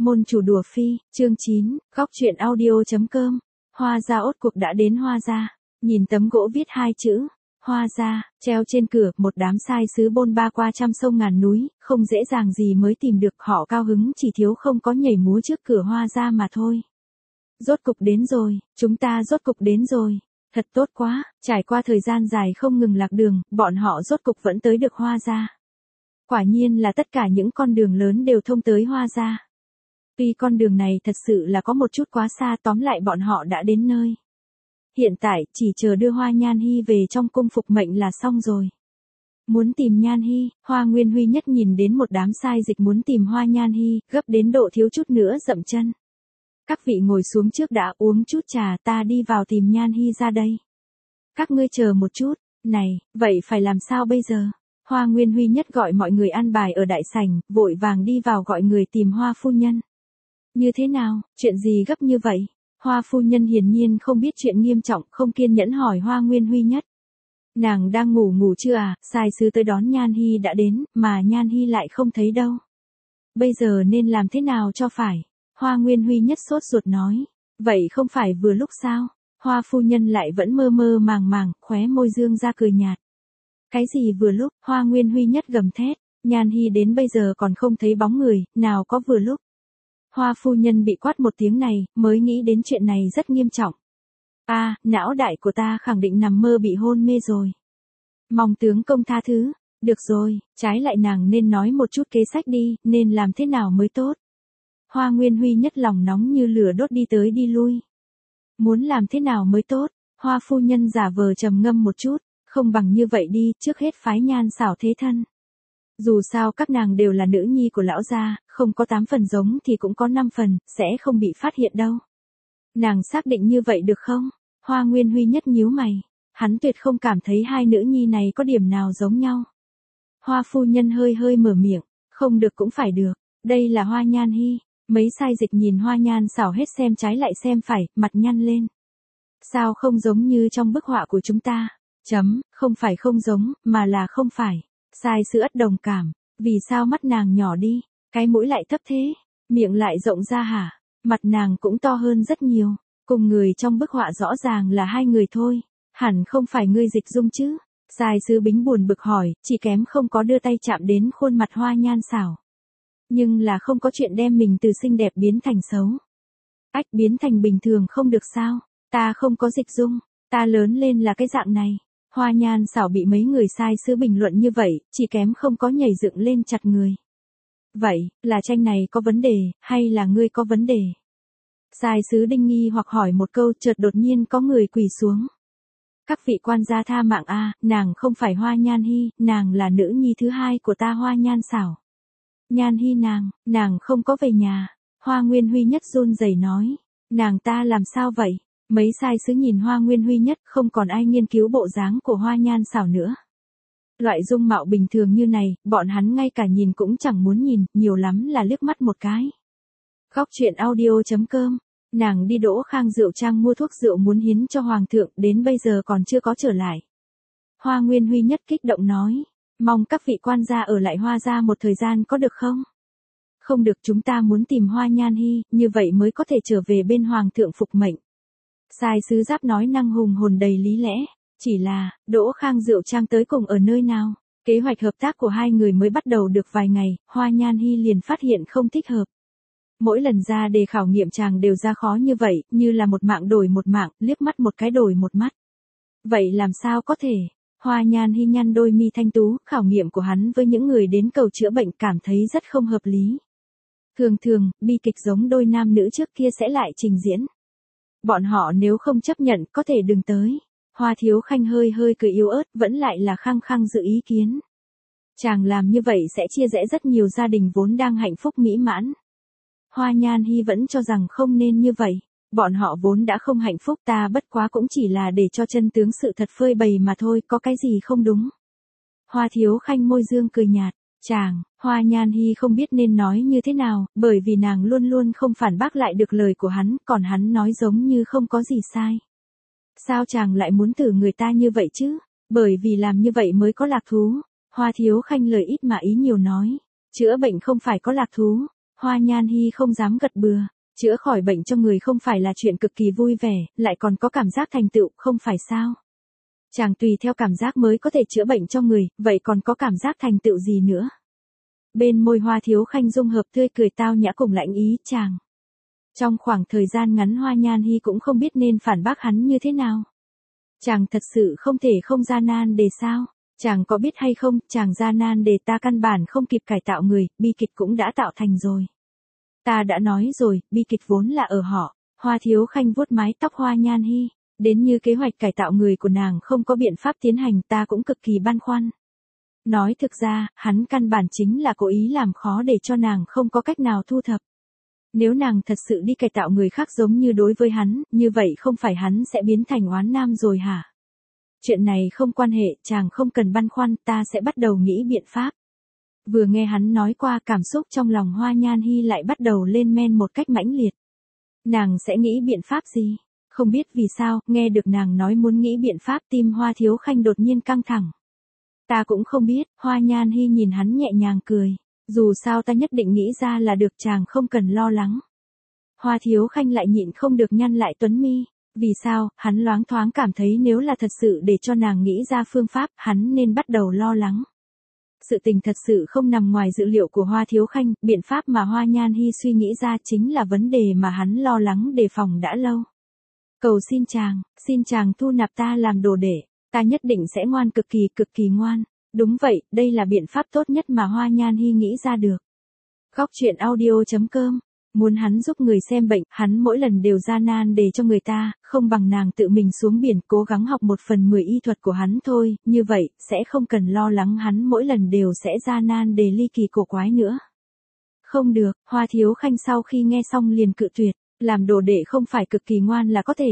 Môn chủ đùa phi, chương 9, góc truyện audio.com. Hoa gia ốt cuộc đã đến Hoa gia. Nhìn tấm gỗ viết hai chữ Hoa gia treo trên cửa, một đám sai sứ bôn ba qua trăm sông ngàn núi, không dễ dàng gì mới tìm được, họ cao hứng chỉ thiếu không có nhảy múa trước cửa Hoa gia mà thôi. Rốt cục đến rồi, chúng ta rốt cục đến rồi. Thật tốt quá, trải qua thời gian dài không ngừng lạc đường, bọn họ rốt cục vẫn tới được Hoa gia. Quả nhiên là tất cả những con đường lớn đều thông tới Hoa gia. Tuy con đường này thật sự là có một chút quá xa, tóm lại bọn họ đã đến nơi. Hiện tại, chỉ chờ đưa Hoa Nhan Hy về trong cung phục mệnh là xong rồi. Muốn tìm Nhan Hy, Hoa Nguyên Huy Nhất nhìn đến một đám sai dịch muốn tìm Hoa Nhan Hy, gấp đến độ thiếu chút nữa dậm chân. Các vị ngồi xuống trước đã, uống chút trà, ta đi vào tìm Nhan Hy ra đây. Các ngươi chờ một chút, này, vậy phải làm sao bây giờ? Hoa Nguyên Huy Nhất gọi mọi người ăn bài ở đại sảnh, vội vàng đi vào gọi người tìm Hoa phu nhân. Như thế nào, chuyện gì gấp như vậy? Hoa phu nhân hiển nhiên không biết chuyện nghiêm trọng, không kiên nhẫn hỏi Hoa Nguyên Huy Nhất. Nàng đang ngủ chưa à, sai sứ tới đón Nhan Hy đã đến, mà Nhan Hy lại không thấy đâu. Bây giờ nên làm thế nào cho phải? Hoa Nguyên Huy Nhất sốt ruột nói. Vậy không phải vừa lúc sao? Hoa phu nhân lại vẫn mơ mơ màng màng, khóe môi dương ra cười nhạt. Cái gì vừa lúc? Hoa Nguyên Huy Nhất gầm thét. Nhan Hy đến bây giờ còn không thấy bóng người, nào có vừa lúc. Hoa phu nhân bị quát một tiếng này, mới nghĩ đến chuyện này rất nghiêm trọng. Não đại của ta khẳng định nằm mơ bị hôn mê rồi. Mong tướng công tha thứ. Được rồi, trái lại nàng nên nói một chút kế sách đi, nên làm thế nào mới tốt. Hoa Nguyên Huy Nhất lòng nóng như lửa đốt đi tới đi lui. Muốn làm thế nào mới tốt? Hoa phu nhân giả vờ trầm ngâm một chút, không bằng như vậy đi, trước hết phái Nhan xảo thế thân. Dù sao các nàng đều là nữ nhi của lão gia, không có 8 phần giống thì cũng có 5 phần, sẽ không bị phát hiện đâu. Nàng xác định như vậy được không? Hoa Nguyên Huy Nhất nhíu mày, hắn tuyệt không cảm thấy hai nữ nhi này có điểm nào giống nhau. Hoa phu nhân hơi hơi mở miệng, không được cũng phải được, đây là Hoa Nhan Hy. Mấy sai dịch nhìn Hoa Nhan xảo hết xem trái lại xem phải, mặt nhăn lên. Sao không giống như trong bức họa của chúng ta? Không phải không giống, mà là không phải. Sai sứ ất đồng cảm, vì sao mắt nàng nhỏ đi, cái mũi lại thấp thế, miệng lại rộng ra hả, mặt nàng cũng to hơn rất nhiều, cùng người trong bức họa rõ ràng là hai người thôi, hẳn không phải ngươi dịch dung chứ. Sai sứ Bính buồn bực hỏi, chỉ kém không có đưa tay chạm đến khuôn mặt Hoa Nhan xảo. Nhưng là không có chuyện đem mình từ xinh đẹp biến thành xấu. Biến thành bình thường không được sao, ta không có dịch dung, ta lớn lên là cái dạng này. Hoa Nhan xảo bị mấy người sai sứ bình luận như vậy, chỉ kém không có nhảy dựng lên chặt người. Vậy, là tranh này có vấn đề, hay là ngươi có vấn đề? Sai sứ Đinh nghi hoặc hỏi một câu, chợt đột nhiên có người quỳ xuống. Các vị quan gia tha mạng nàng không phải Hoa Nhan Hy, nàng là nữ nhi thứ hai của ta Hoa Nhan xảo. Nhan Hy nàng không có về nhà. Hoa Nguyên Huy Nhất run rẩy nói. Nàng ta làm sao vậy? Mấy sai sứ nhìn Hoa Nguyên Huy Nhất, không còn ai nghiên cứu bộ dáng của Hoa Nhan xảo nữa. Loại dung mạo bình thường như này, bọn hắn ngay cả nhìn cũng chẳng muốn nhìn, nhiều lắm là liếc mắt một cái. Góc truyện audio.com. Nàng đi Đỗ Khang rượu trang mua thuốc rượu muốn hiến cho hoàng thượng, đến bây giờ còn chưa có trở lại. Hoa Nguyên Huy Nhất kích động nói. Mong các vị quan gia ở lại Hoa gia một thời gian có được không? Không được, chúng ta muốn tìm Hoa Nhan Hy, như vậy mới có thể trở về bên hoàng thượng phục mệnh. Sai sứ Giáp nói năng hùng hồn đầy lý lẽ, chỉ là, Đỗ Khang rượu trang tới cùng ở nơi nào? Kế hoạch hợp tác của hai người mới bắt đầu được vài ngày, Hoa Nhan Hy liền phát hiện không thích hợp. Mỗi lần ra đề khảo nghiệm chàng đều ra khó như vậy, như là một mạng đổi một mạng, liếc mắt một cái đổi một mắt. Vậy làm sao có thể? Hoa Nhan Hy nhăn đôi mi thanh tú, khảo nghiệm của hắn với những người đến cầu chữa bệnh cảm thấy rất không hợp lý. Thường, bi kịch giống đôi nam nữ trước kia sẽ lại trình diễn. Bọn họ nếu không chấp nhận, có thể đừng tới. Hoa Thiếu Khanh hơi hơi cười yếu ớt, vẫn lại là khăng khăng giữ ý kiến. Chàng làm như vậy sẽ chia rẽ rất nhiều gia đình vốn đang hạnh phúc mỹ mãn. Hoa Nhan Hy vẫn cho rằng không nên như vậy. Bọn họ vốn đã không hạnh phúc, ta bất quá cũng chỉ là để cho chân tướng sự thật phơi bày mà thôi, có cái gì không đúng. Hoa Thiếu Khanh môi dương cười nhạt. Hoa Nhan Hy không biết nên nói như thế nào, bởi vì nàng luôn luôn không phản bác lại được lời của hắn, còn hắn nói giống như không có gì sai. Sao chàng lại muốn thử người ta như vậy chứ? Bởi vì làm như vậy mới có lạc thú. Hoa Thiếu Khanh lời ít mà ý nhiều nói. Chữa bệnh không phải có lạc thú. Hoa Nhan Hy không dám gật bừa. Chữa khỏi bệnh cho người không phải là chuyện cực kỳ vui vẻ, lại còn có cảm giác thành tựu, không phải sao? Chàng tùy theo cảm giác mới có thể chữa bệnh cho người, vậy còn có cảm giác thành tựu gì nữa? Bên môi Hoa Thiếu Khanh dung hợp tươi cười tao nhã cùng lãnh ý chàng. Trong khoảng thời gian ngắn Hoa Nhan Hy cũng không biết nên phản bác hắn như thế nào. Chàng thật sự không thể không gian nan đề sao? Chàng có biết hay không, chàng gian nan đề ta căn bản không kịp cải tạo người, bi kịch cũng đã tạo thành rồi. Ta đã nói rồi, bi kịch vốn là ở họ. Hoa Thiếu Khanh vuốt mái tóc Hoa Nhan Hy. Đến như kế hoạch cải tạo người của nàng không có biện pháp tiến hành, ta cũng cực kỳ băn khoăn. Nói thực ra, hắn căn bản chính là cố ý làm khó để cho nàng không có cách nào thu thập. Nếu nàng thật sự đi cải tạo người khác giống như đối với hắn, như vậy không phải hắn sẽ biến thành oán nam rồi hả? Chuyện này không quan hệ, chàng không cần băn khoăn, ta sẽ bắt đầu nghĩ biện pháp. Vừa nghe hắn nói qua, cảm xúc trong lòng Hoa Nhan Hy lại bắt đầu lên men một cách mãnh liệt. Nàng sẽ nghĩ biện pháp gì? Không biết vì sao, nghe được nàng nói muốn nghĩ biện pháp, tim Hoa Thiếu Khanh đột nhiên căng thẳng. Ta cũng không biết, Hoa Nhan Hy nhìn hắn nhẹ nhàng cười. Dù sao ta nhất định nghĩ ra là được, chàng không cần lo lắng. Hoa Thiếu Khanh lại nhịn không được nhăn lại tuấn mi. Vì sao, hắn loáng thoáng cảm thấy nếu là thật sự để cho nàng nghĩ ra phương pháp, hắn nên bắt đầu lo lắng. Sự tình thật sự không nằm ngoài dự liệu của Hoa Thiếu Khanh, biện pháp mà Hoa Nhan Hy suy nghĩ ra chính là vấn đề mà hắn lo lắng đề phòng đã lâu. Cầu xin chàng thu nạp ta làm đồ đệ, ta nhất định sẽ ngoan, cực kỳ ngoan. Đúng vậy, đây là biện pháp tốt nhất mà Hoa Nhan Hy nghĩ ra được. Góc truyện audio.com. Muốn hắn giúp người xem bệnh, hắn mỗi lần đều gian nan để cho người ta, không bằng nàng tự mình xuống biển cố gắng học 1/10 y thuật của hắn thôi, như vậy, sẽ không cần lo lắng hắn mỗi lần đều sẽ gian nan để ly kỳ cổ quái nữa. Không được, Hoa Thiếu Khanh sau khi nghe xong liền cự tuyệt, làm đồ đệ không phải cực kỳ ngoan là có thể,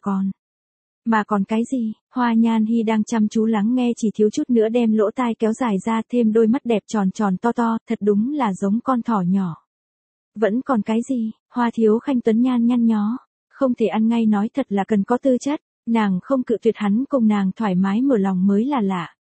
mà còn cái gì? Hoa Nhan Hy đang chăm chú lắng nghe, chỉ thiếu chút nữa đem lỗ tai kéo dài ra, thêm đôi mắt đẹp tròn to, thật đúng là giống con thỏ nhỏ. Vẫn còn cái gì? Hoa Thiếu Khanh tuấn nhan nhăn nhó. Không thể ăn ngay, nói thật là cần có tư chất. Nàng không cự tuyệt hắn, cùng nàng thoải mái mở lòng mới là lạ.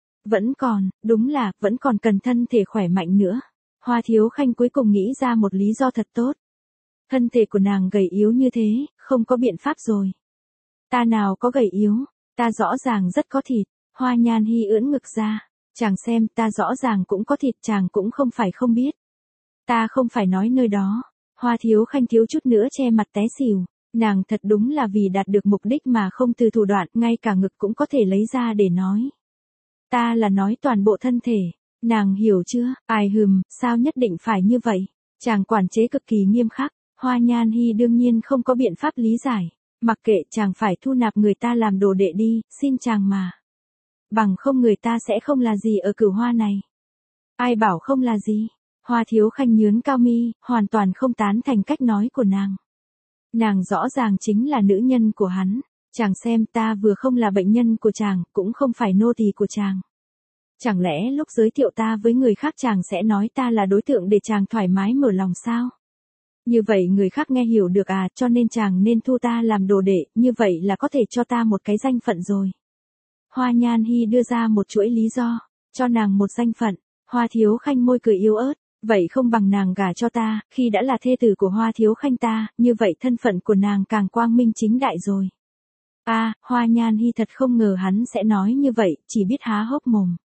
Đúng là, vẫn còn cần thân thể khỏe mạnh nữa. Hoa Thiếu Khanh cuối cùng nghĩ ra một lý do thật tốt. Thân thể của nàng gầy yếu như thế, không có biện pháp rồi. Ta nào có gầy yếu, ta rõ ràng rất có thịt. Hoa Nhan Hy ưỡn ngực ra. Chàng xem, ta rõ ràng cũng có thịt, chàng cũng không phải không biết. Ta không phải nói nơi đó. Hoa Thiếu Khanh thiếu chút nữa che mặt té xỉu. Nàng thật đúng là vì đạt được mục đích mà không từ thủ đoạn, ngay cả ngực cũng có thể lấy ra để nói. Ta là nói toàn bộ thân thể. Nàng hiểu chưa? Ai sao nhất định phải như vậy? Chàng quản chế cực kỳ nghiêm khắc. Hoa Nhan Hy đương nhiên không có biện pháp lý giải. Mặc kệ, chàng phải thu nạp người ta làm đồ đệ đi, xin chàng mà. Bằng không người ta sẽ không là gì ở Cửu Hoa này. Ai bảo không là gì? Hoa Thiếu Khanh nhướng cao mi, hoàn toàn không tán thành cách nói của nàng. Nàng rõ ràng chính là nữ nhân của hắn. Chàng xem, ta vừa không là bệnh nhân của chàng, cũng không phải nô tỳ của chàng. Chẳng lẽ lúc giới thiệu ta với người khác chàng sẽ nói ta là đối tượng để chàng thoải mái mở lòng sao? Như vậy người khác nghe hiểu được à, cho nên chàng nên thu ta làm đồ đệ, như vậy là có thể cho ta một cái danh phận rồi. Hoa Nhan Hy đưa ra một chuỗi lý do, cho nàng một danh phận. Hoa Thiếu Khanh môi cười yếu ớt, vậy không bằng nàng gả cho ta, khi đã là thê tử của Hoa Thiếu Khanh ta, như vậy thân phận của nàng càng quang minh chính đại rồi. Hoa Nhan Hy thật không ngờ hắn sẽ nói như vậy, chỉ biết há hốc mồm.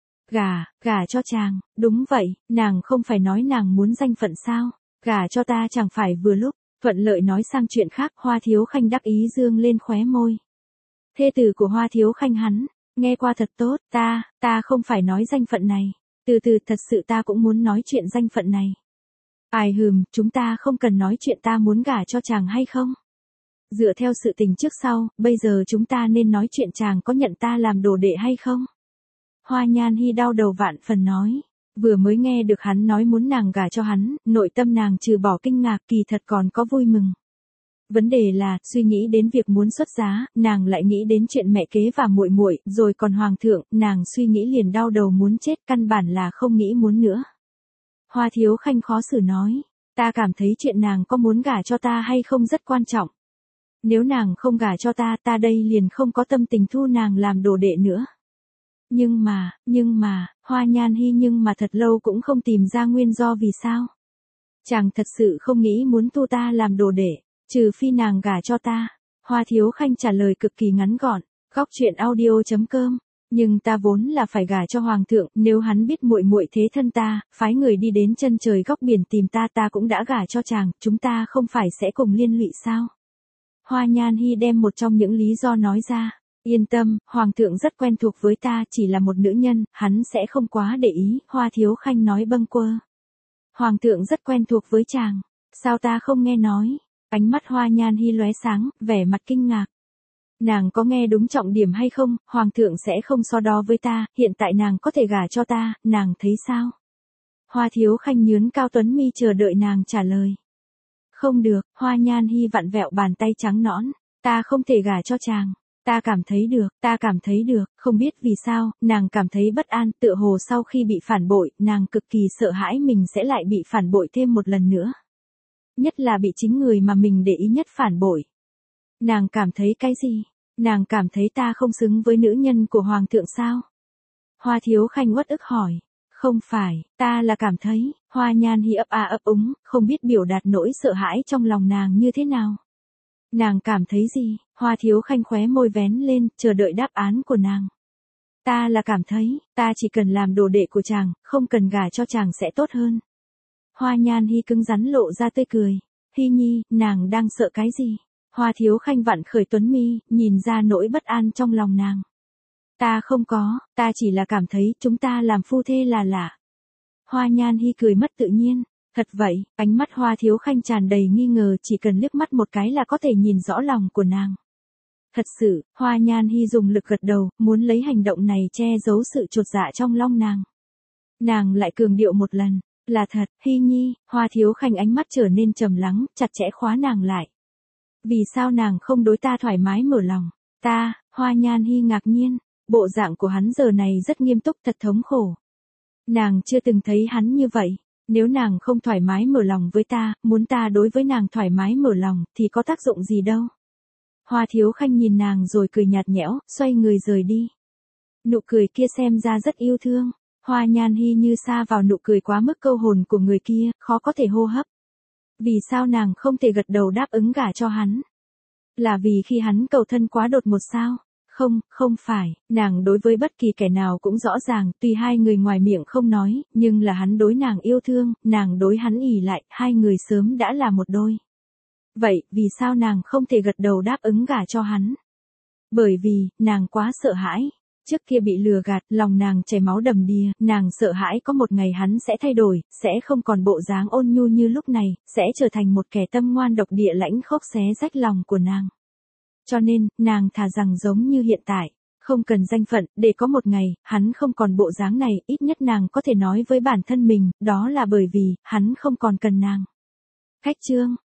Gả cho chàng, đúng vậy, nàng không phải nói nàng muốn danh phận sao? Gả cho ta chẳng phải vừa lúc. Thuận lợi nói sang chuyện khác, Hoa Thiếu Khanh đắc ý dương lên khóe môi. Thê tử của Hoa Thiếu Khanh hắn, nghe qua thật tốt, ta không phải nói danh phận này. Từ từ, thật sự ta cũng muốn nói chuyện danh phận này. Chúng ta không cần nói chuyện ta muốn gả cho chàng hay không? Dựa theo sự tình trước sau, bây giờ chúng ta nên nói chuyện chàng có nhận ta làm đồ đệ hay không? Hoa Nhan Hy đau đầu vạn phần nói. Vừa mới nghe được hắn nói muốn nàng gả cho hắn, nội tâm nàng trừ bỏ kinh ngạc kỳ thật còn có vui mừng. Vấn đề là, suy nghĩ đến việc muốn xuất giá, nàng lại nghĩ đến chuyện mẹ kế và muội muội, rồi còn hoàng thượng, nàng suy nghĩ liền đau đầu muốn chết, căn bản là không nghĩ muốn nữa. Hoa Thiếu Khanh khó xử nói, ta cảm thấy chuyện nàng có muốn gả cho ta hay không rất quan trọng. Nếu nàng không gả cho ta, ta đây liền không có tâm tình thu nàng làm đồ đệ nữa. Nhưng mà, Hoa Nhan Hy nhưng mà thật lâu cũng không tìm ra nguyên do vì sao. Chàng thật sự không nghĩ muốn tu ta làm đồ đệ, trừ phi nàng gả cho ta. Hoa Thiếu Khanh trả lời cực kỳ ngắn gọn. Góc truyện audio.com. Nhưng ta vốn là phải gả cho hoàng thượng, nếu hắn biết muội muội thế thân ta, phái người đi đến chân trời góc biển tìm ta, ta cũng đã gả cho chàng, chúng ta không phải sẽ cùng liên lụy sao? Hoa Nhan Hi đem một trong những lý do nói ra. Yên tâm, hoàng thượng rất quen thuộc với ta, chỉ là một nữ nhân, hắn sẽ không quá để ý, Hoa Thiếu Khanh nói bâng quơ. Hoàng thượng rất quen thuộc với chàng, sao ta không nghe nói? Ánh mắt Hoa Nhan Hi lóe sáng, vẻ mặt kinh ngạc. Nàng có nghe đúng trọng điểm hay không, hoàng thượng sẽ không so đo với ta, hiện tại nàng có thể gả cho ta, nàng thấy sao? Hoa Thiếu Khanh nhướn cao tuấn mi chờ đợi nàng trả lời. Không được, Hoa Nhan Hi vặn vẹo bàn tay trắng nõn, ta không thể gả cho chàng. Ta cảm thấy được, không biết vì sao, nàng cảm thấy bất an, tựa hồ sau khi bị phản bội, nàng cực kỳ sợ hãi mình sẽ lại bị phản bội thêm một lần nữa. Nhất là bị chính người mà mình để ý nhất phản bội. Nàng cảm thấy cái gì? Nàng cảm thấy ta không xứng với nữ nhân của hoàng thượng sao? Hoa Thiếu Khanh uất ức hỏi. Không phải, ta là cảm thấy, Hoa Nhan Hi ấp a ấp úng, không biết biểu đạt nỗi sợ hãi trong lòng nàng như thế nào. Nàng cảm thấy gì? Hoa Thiếu Khanh khóe môi vén lên, chờ đợi đáp án của nàng. Ta là cảm thấy, ta chỉ cần làm đồ đệ của chàng, không cần gả cho chàng sẽ tốt hơn. Hoa Nhan Hi cứng rắn lộ ra tươi cười. Hi Nhi, nàng đang sợ cái gì? Hoa Thiếu Khanh vặn khởi tuấn mi, nhìn ra nỗi bất an trong lòng nàng. Ta không có, ta chỉ là cảm thấy chúng ta làm phu thê là lạ. Hoa Nhan Hi cười mất tự nhiên. Thật vậy, ánh mắt Hoa Thiếu Khanh tràn đầy nghi ngờ, chỉ cần liếc mắt một cái là có thể nhìn rõ lòng của nàng. Thật sự, Hoa Nhan Hi dùng lực gật đầu, muốn lấy hành động này che giấu sự chột dạ trong lòng nàng. Nàng lại cường điệu một lần, là thật, Hi Nhi. Hoa Thiếu Khanh ánh mắt trở nên trầm lắng, chặt chẽ khóa nàng lại. Vì sao nàng không đối ta thoải mái mở lòng? Ta, Hoa Nhan Hi ngạc nhiên, bộ dạng của hắn giờ này rất nghiêm túc, thật thống khổ. Nàng chưa từng thấy hắn như vậy. Nếu nàng không thoải mái mở lòng với ta, muốn ta đối với nàng thoải mái mở lòng, thì có tác dụng gì đâu. Hoa Thiếu Khanh nhìn nàng rồi cười nhạt nhẽo, xoay người rời đi. Nụ cười kia xem ra rất yêu thương. Hoa Nhan Hi như sa vào nụ cười quá mức câu hồn của người kia, khó có thể hô hấp. Vì sao nàng không thể gật đầu đáp ứng gả cho hắn? Là vì khi hắn cầu thân quá đột ngột sao? Không phải, nàng đối với bất kỳ kẻ nào cũng rõ ràng, tuy hai người ngoài miệng không nói, nhưng là hắn đối nàng yêu thương, nàng đối hắn ỷ lại, hai người sớm đã là một đôi. Vậy, vì sao nàng không thể gật đầu đáp ứng gả cho hắn? Bởi vì, nàng quá sợ hãi. Trước kia bị lừa gạt, lòng nàng chảy máu đầm đìa, nàng sợ hãi có một ngày hắn sẽ thay đổi, sẽ không còn bộ dáng ôn nhu như lúc này, sẽ trở thành một kẻ tâm ngoan độc địa lãnh khốc xé rách lòng của nàng. Cho nên, nàng thà rằng giống như hiện tại, không cần danh phận, để có một ngày, hắn không còn bộ dáng này, ít nhất nàng có thể nói với bản thân mình, đó là bởi vì, hắn không còn cần nàng. Khách chương.